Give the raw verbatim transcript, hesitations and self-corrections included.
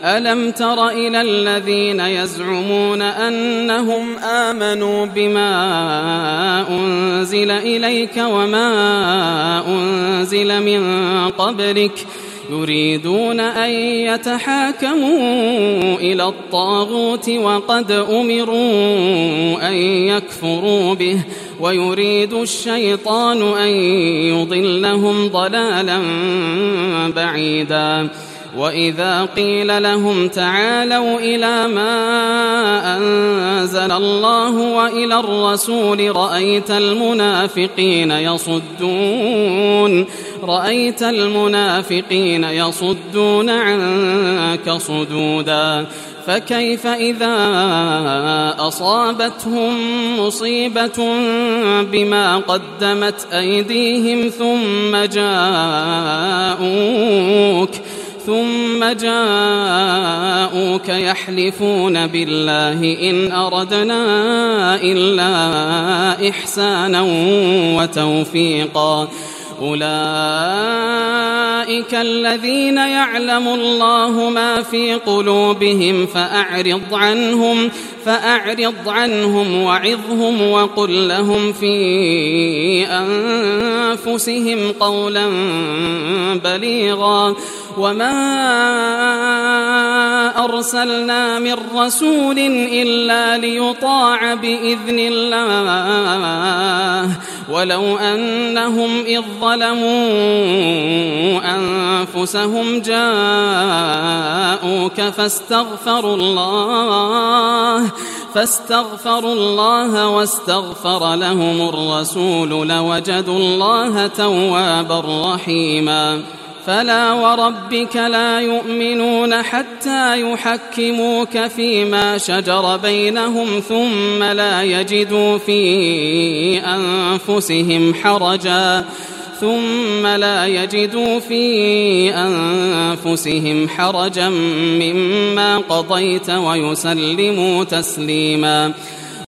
ألم تر إلى الذين يزعمون أنهم آمنوا بما أنزل إليك وما أنزل من قبلك يريدون أن يتحاكموا إلى الطاغوت وقد أمروا أن يكفروا به ويريد الشيطان أن يضلهم ضلالا بعيدا وإذا قيل لهم تعالوا إلى ما أنزل الله وإلى الرسول رأيت المنافقين يصدون رأيت المنافقين يصدون عنك صدودا فكيف إذا أصابتهم مصيبة بما قدمت أيديهم ثم جاءوك ثم جاءوك يحلفون بالله إن أردنا إلا إحسانا وتوفيقا أولئك الذين يعلم الله ما في قلوبهم فأعرض عنهم فأعرض عنهم وعظهم وقل لهم في أنفسهم قولا بليغا وما أرسلنا من رسول إلا ليطاع بإذن الله ولو أنهم إذ ظلموا أنفسهم جاءوك فاستغفروا الله فاستغفروا الله واستغفر لهم الرسول لوجدوا الله توابا رحيما فلا وربك لا يؤمنون حتى يحكموك فيما شجر بينهم ثم لا يجدوا في أنفسهم حرجا ثم لا يجدوا في أنفسهم حرجا مما قضيت ويسلموا تسليما